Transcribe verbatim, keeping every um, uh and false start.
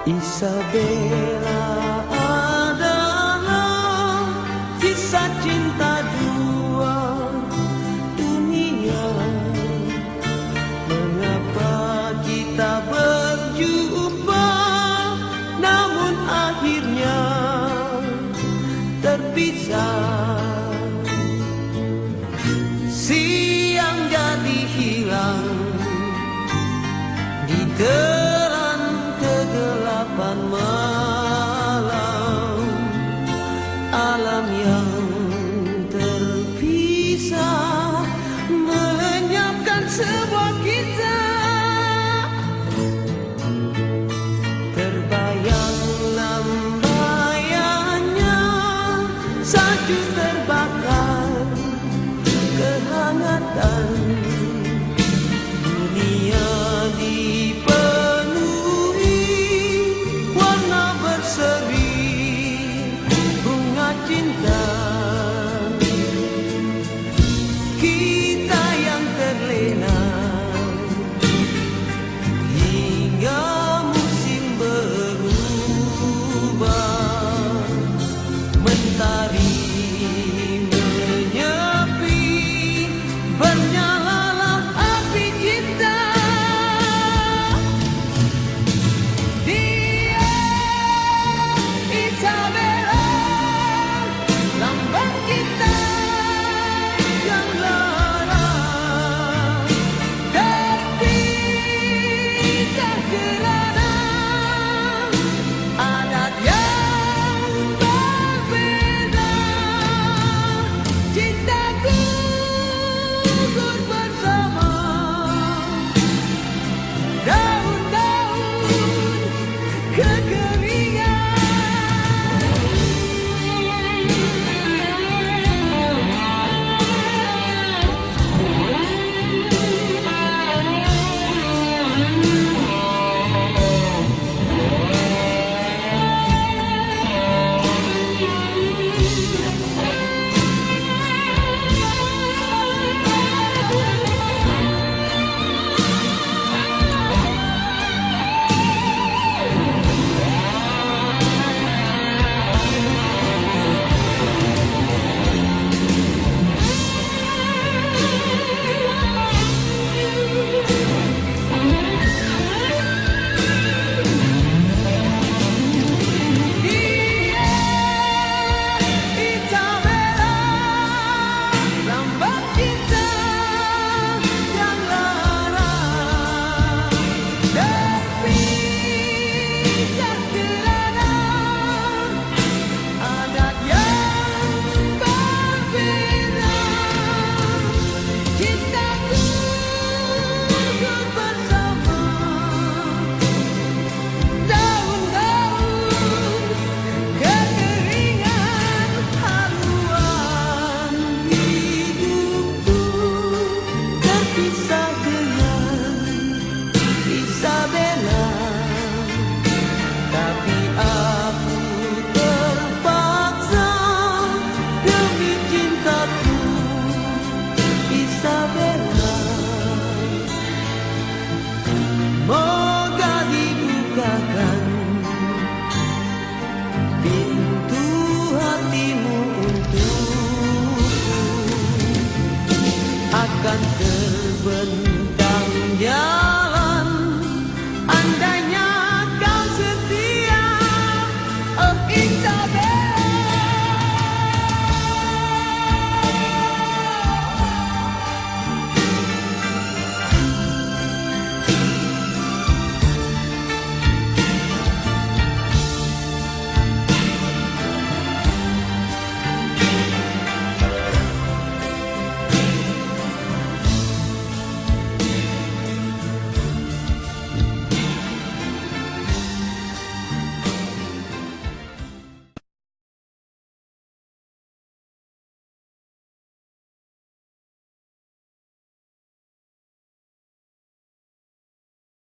Isabella adalah kisah cinta dua dunia. Mengapa kita berjumpa, namun akhirnya terpisah. Siang jadi hilang di terang kegelapan malam, alam yang terpisah melenyapkan sebuah kisah. Terbayang lambayannya, salju terbakar kehangatan. Dunia dipenuhi warna berseri bunga cinta. Kita yang terlena hingga musim berubah, mentari menyepi, bernyalalah api cinta. Dia Isabella, lambang cinta yang lara, terpisah kerana adat yang berbeda. Cintaku gugur bersama daun-daun kekeringan. Moga dibukakan pintu hatimu untukku, akan terbentangnya